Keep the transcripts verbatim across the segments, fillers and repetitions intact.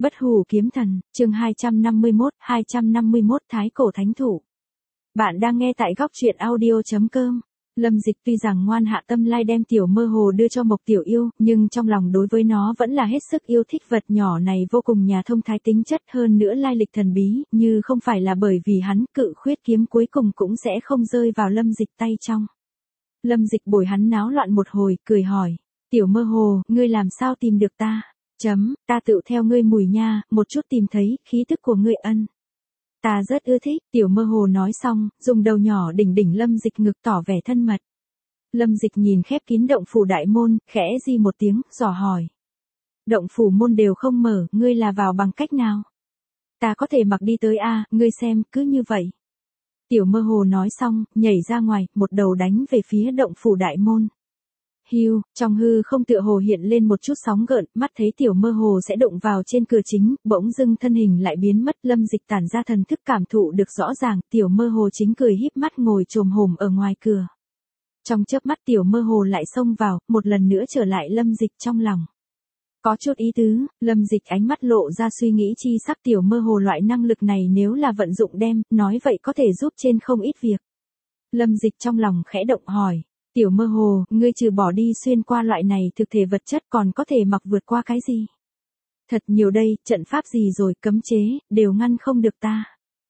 Bất hủ kiếm thần, chương hai trăm năm mươi mốt, hai trăm năm mươi mốt Thái cổ thánh thụ. Bạn đang nghe tại góc truyện audio.com. Lâm Dịch tuy rằng ngoan hạ tâm lai đem tiểu mơ hồ đưa cho Mộc Tiểu Yêu, nhưng trong lòng đối với nó vẫn là hết sức yêu thích vật nhỏ này vô cùng nhà thông thái tính chất, hơn nữa lai lịch thần bí, như không phải là bởi vì hắn, cự khuyết kiếm cuối cùng cũng sẽ không rơi vào Lâm Dịch tay trong. Lâm Dịch bồi hắn náo loạn một hồi, cười hỏi, tiểu mơ hồ, ngươi làm sao tìm được ta? Chấm, ta tự theo ngươi mùi nha, một chút tìm thấy, khí thức của ngươi ân. Ta rất ưa thích, tiểu mơ hồ nói xong, dùng đầu nhỏ đỉnh đỉnh Lâm Dịch ngực tỏ vẻ thân mật. Lâm Dịch nhìn khép kín động phủ đại môn, khẽ di một tiếng, dò hỏi. Động phủ môn đều không mở, ngươi là vào bằng cách nào? Ta có thể mặc đi tới a, ngươi xem, cứ như vậy. Tiểu mơ hồ nói xong, nhảy ra ngoài, một đầu đánh về phía động phủ đại môn. Hiu, trong hư không tựa hồ hiện lên một chút sóng gợn, mắt thấy tiểu mơ hồ sẽ đụng vào trên cửa chính, bỗng dưng thân hình lại biến mất. Lâm Dịch tản ra thần thức cảm thụ được rõ ràng, tiểu mơ hồ chính cười híp mắt ngồi chồm hổm ở ngoài cửa. Trong chớp mắt tiểu mơ hồ lại xông vào, một lần nữa trở lại Lâm Dịch trong lòng. Có chút ý tứ, Lâm Dịch ánh mắt lộ ra suy nghĩ chi sắc, tiểu mơ hồ loại năng lực này nếu là vận dụng đem, nói vậy có thể giúp trên không ít việc. Lâm Dịch trong lòng khẽ động hỏi. Tiểu mơ hồ, ngươi trừ bỏ đi xuyên qua loại này thực thể vật chất còn có thể mặc vượt qua cái gì? Thật nhiều đây, trận pháp gì rồi, cấm chế, đều ngăn không được ta.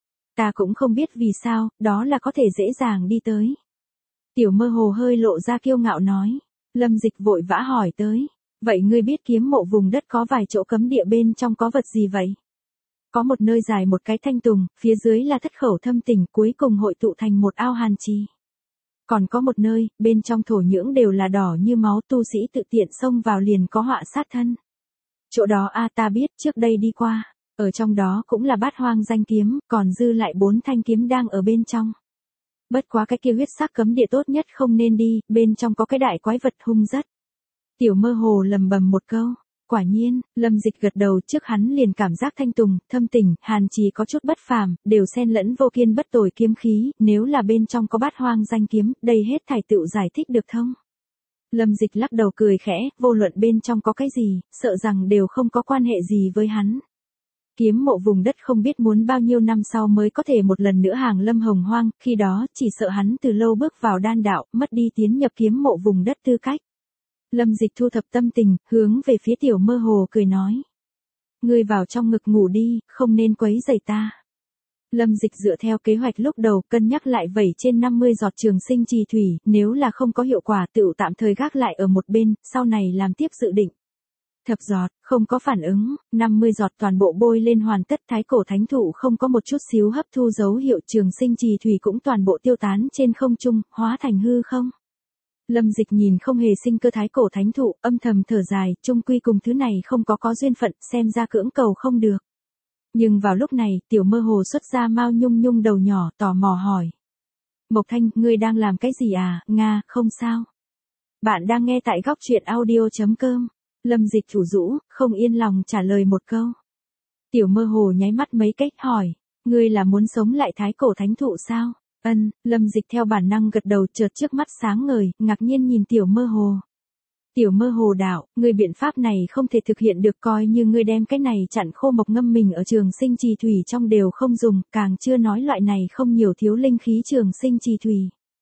Ta cũng không biết vì sao, đó là có thể dễ dàng đi tới. Tiểu mơ hồ hơi lộ ra kiêu ngạo nói. Lâm Dịch vội vã hỏi tới. Vậy ngươi biết kiếm mộ vùng đất có vài chỗ cấm địa bên trong có vật gì vậy? Có một nơi dài một cái thanh tùng, phía dưới là thất khẩu thâm tình, cuối cùng hội tụ thành một ao hàn trì. Còn có một nơi, bên trong thổ nhưỡng đều là đỏ như máu, tu sĩ tự tiện xông vào liền có họa sát thân. Chỗ đó a ta biết, trước đây đi qua, ở trong đó cũng là bát hoang danh kiếm, còn dư lại bốn thanh kiếm đang ở bên trong. Bất quá cái kia huyết sắc cấm địa tốt nhất không nên đi, bên trong có cái đại quái vật hung rất. Tiểu mơ hồ lầm bầm một câu. Quả nhiên, Lâm Dịch gật đầu, trước hắn liền cảm giác thanh tùng, thâm tình, hàn trì có chút bất phàm, đều xen lẫn vô kiên bất tồi kiếm khí, nếu là bên trong có bát hoang danh kiếm, đây hết thảy tựu giải thích được thông. Lâm Dịch lắc đầu cười khẽ, vô luận bên trong có cái gì, sợ rằng đều không có quan hệ gì với hắn. Kiếm mộ vùng đất không biết muốn bao nhiêu năm sau mới có thể một lần nữa hàng lâm hồng hoang, khi đó chỉ sợ hắn từ lâu bước vào đan đạo, mất đi tiến nhập kiếm mộ vùng đất tư cách. Lâm Dịch thu thập tâm tình, hướng về phía tiểu mơ hồ cười nói. Ngươi vào trong ngực ngủ đi, không nên quấy rầy ta. Lâm Dịch dựa theo kế hoạch lúc đầu cân nhắc lại vẩy trên năm mươi giọt trường sinh trì thủy, nếu là không có hiệu quả tựu tạm thời gác lại ở một bên, sau này làm tiếp dự định. Thập giọt, không có phản ứng, năm mươi giọt toàn bộ bôi lên hoàn tất, thái cổ thánh thụ không có một chút xíu hấp thu dấu hiệu, trường sinh trì thủy cũng toàn bộ tiêu tán trên không trung, hóa thành hư không. Lâm Dịch nhìn không hề sinh cơ thái cổ thánh thụ, âm thầm thở dài, chung quy cùng thứ này không có có duyên phận, xem ra cưỡng cầu không được. Nhưng vào lúc này, tiểu mơ hồ xuất ra Mao Nhung Nhung đầu nhỏ, tò mò hỏi. Mộc Thanh, ngươi đang làm cái gì à, Nga, không sao. Bạn đang nghe tại góc truyện audio.com. Lâm Dịch thủ rũ, không yên lòng trả lời một câu. Tiểu mơ hồ nháy mắt mấy cách hỏi, ngươi là muốn sống lại thái cổ thánh thụ sao? Ân, Lâm Dịch theo bản năng gật đầu, chợt trước mắt sáng ngời, ngạc nhiên nhìn tiểu mơ hồ. Tiểu mơ hồ đạo, ngươi biện pháp này không thể thực hiện được, coi như ngươi đem cái này chặn khô mộc ngâm mình ở trường sinh trì thủy trong đều không dùng, càng chưa nói loại này không nhiều thiếu linh khí trường sinh trì thủy.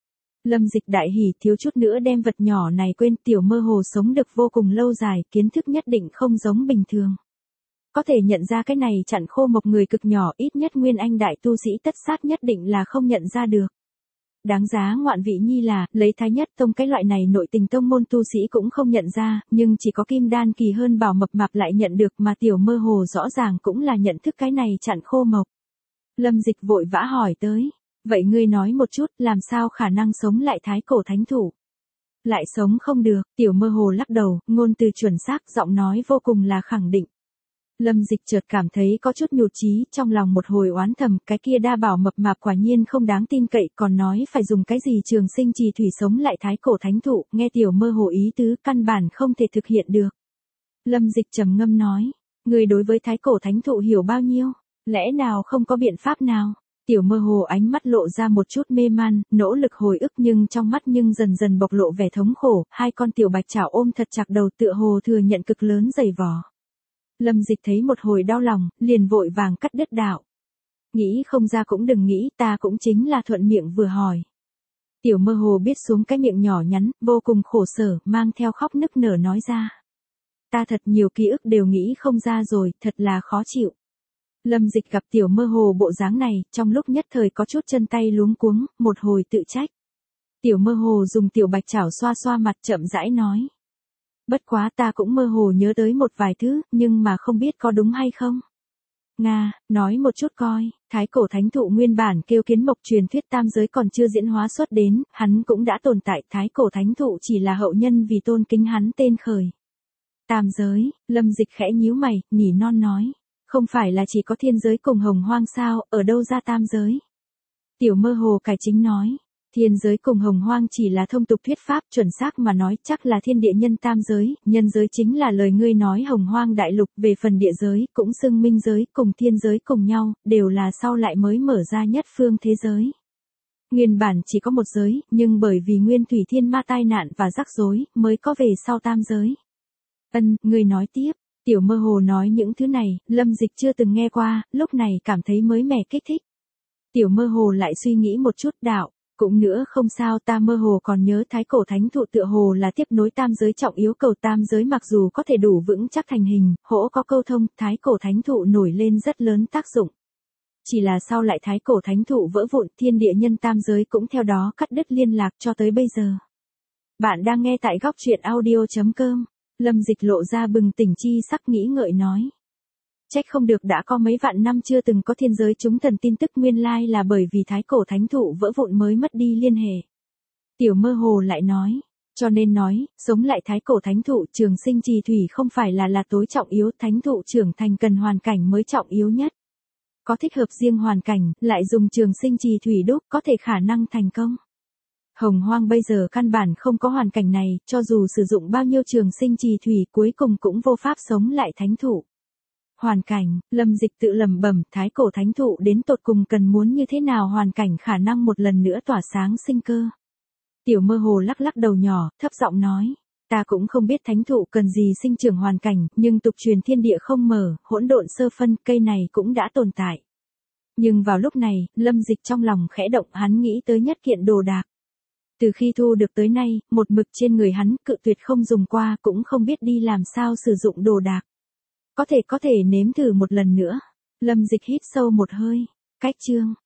Lâm Dịch đại hỉ, thiếu chút nữa đem vật nhỏ này quên, tiểu mơ hồ sống được vô cùng lâu dài, kiến thức nhất định không giống bình thường. Có thể nhận ra cái này chặn khô mộc người cực nhỏ, ít nhất nguyên anh đại tu sĩ tất sát nhất định là không nhận ra được. Đáng giá ngoạn vị nhi là, lấy thái nhất tông cái loại này nội tình tông môn tu sĩ cũng không nhận ra, nhưng chỉ có kim đan kỳ hơn bảo mập mạp lại nhận được, mà tiểu mơ hồ rõ ràng cũng là nhận thức cái này chặn khô mộc. Lâm Dịch vội vã hỏi tới, vậy ngươi nói một chút, làm sao khả năng sống lại thái cổ thánh thụ? Lại sống không được, tiểu mơ hồ lắc đầu, ngôn từ chuẩn xác, giọng nói vô cùng là khẳng định. Lâm Dịch chợt cảm thấy có chút nhụt chí, trong lòng một hồi oán thầm, cái kia đa bảo mập mạp quả nhiên không đáng tin cậy, còn nói phải dùng cái gì trường sinh trì thủy sống lại thái cổ thánh thụ, nghe tiểu mơ hồ ý tứ, căn bản không thể thực hiện được. Lâm Dịch trầm ngâm nói, người đối với thái cổ thánh thụ hiểu bao nhiêu, lẽ nào không có biện pháp nào? Tiểu mơ hồ ánh mắt lộ ra một chút mê man, nỗ lực hồi ức nhưng trong mắt nhưng dần dần bộc lộ vẻ thống khổ, hai con tiểu bạch chảo ôm thật chặt đầu tựa hồ thừa nhận cực lớn dày vò. Lâm Dịch thấy một hồi đau lòng, liền vội vàng cắt đứt đạo. Nghĩ không ra cũng đừng nghĩ, ta cũng chính là thuận miệng vừa hỏi. Tiểu mơ hồ biết xuống cái miệng nhỏ nhắn, vô cùng khổ sở, mang theo khóc nức nở nói ra. Ta thật nhiều ký ức đều nghĩ không ra rồi, thật là khó chịu. Lâm Dịch gặp tiểu mơ hồ bộ dáng này, trong lúc nhất thời có chút chân tay luống cuống, một hồi tự trách. Tiểu mơ hồ dùng tiểu bạch chảo xoa xoa mặt chậm rãi nói. Bất quá ta cũng mơ hồ nhớ tới một vài thứ, nhưng mà không biết có đúng hay không. Nga, nói một chút coi, thái cổ thánh thụ nguyên bản kêu kiến mộc truyền thuyết tam giới còn chưa diễn hóa xuất đến, hắn cũng đã tồn tại, thái cổ thánh thụ chỉ là hậu nhân vì tôn kính hắn tên khởi. Tam giới, Lâm Dịch khẽ nhíu mày, nỉ non nói, không phải là chỉ có thiên giới cùng hồng hoang sao, ở đâu ra tam giới? Tiểu mơ hồ cải chính nói, thiên giới cùng hồng hoang chỉ là thông tục thuyết pháp, chuẩn xác mà nói chắc là thiên địa nhân tam giới, nhân giới chính là lời ngươi nói hồng hoang đại lục, về phần địa giới, cũng xưng minh giới, cùng thiên giới cùng nhau, đều là sau lại mới mở ra nhất phương thế giới. Nguyên bản chỉ có một giới, nhưng bởi vì nguyên thủy thiên ma tai nạn và rắc rối, mới có về sau tam giới. Ân, ngươi nói tiếp, tiểu mơ hồ nói những thứ này, Lâm Dịch chưa từng nghe qua, lúc này cảm thấy mới mẻ kích thích. Tiểu mơ hồ lại suy nghĩ một chút đạo. Cũng nữa không sao, ta mơ hồ còn nhớ thái cổ thánh thụ tựa hồ là tiếp nối tam giới trọng yếu cầu tam giới, mặc dù có thể đủ vững chắc thành hình, hỗ có câu thông, thái cổ thánh thụ nổi lên rất lớn tác dụng. Chỉ là sau lại thái cổ thánh thụ vỡ vụn, thiên địa nhân tam giới cũng theo đó cắt đứt liên lạc cho tới bây giờ. Bạn đang nghe tại góc truyện audio chấm com. Lâm Dịch lộ ra bừng tỉnh chi sắc nghĩ ngợi nói. Trách không được đã có mấy vạn năm chưa từng có thiên giới chúng thần tin tức, nguyên lai là bởi vì thái cổ thánh thụ vỡ vụn mới mất đi liên hệ. Tiểu mơ hồ lại nói, cho nên nói, sống lại thái cổ thánh thụ trường sinh trì thủy không phải là là tối trọng yếu, thánh thụ trưởng thành cần hoàn cảnh mới trọng yếu nhất. Có thích hợp riêng hoàn cảnh, lại dùng trường sinh trì thủy đúc có thể khả năng thành công. Hồng hoang bây giờ căn bản không có hoàn cảnh này, cho dù sử dụng bao nhiêu trường sinh trì thủy cuối cùng cũng vô pháp sống lại thánh thụ. Hoàn cảnh, Lâm Dịch tự lẩm bẩm, thái cổ thánh thụ đến tột cùng cần muốn như thế nào hoàn cảnh khả năng một lần nữa tỏa sáng sinh cơ. Tiểu mơ hồ lắc lắc đầu nhỏ, thấp giọng nói, ta cũng không biết thánh thụ cần gì sinh trưởng hoàn cảnh, nhưng tục truyền thiên địa không mở, hỗn độn sơ phân, cây này cũng đã tồn tại. Nhưng vào lúc này, Lâm Dịch trong lòng khẽ động, hắn nghĩ tới nhất kiện đồ đạc. Từ khi thu được tới nay, một mực trên người hắn, cự tuyệt không dùng qua, cũng không biết đi làm sao sử dụng đồ đạc. Có thể có thể nếm thử một lần nữa. Lâm Dịch hít sâu một hơi. Cách chương.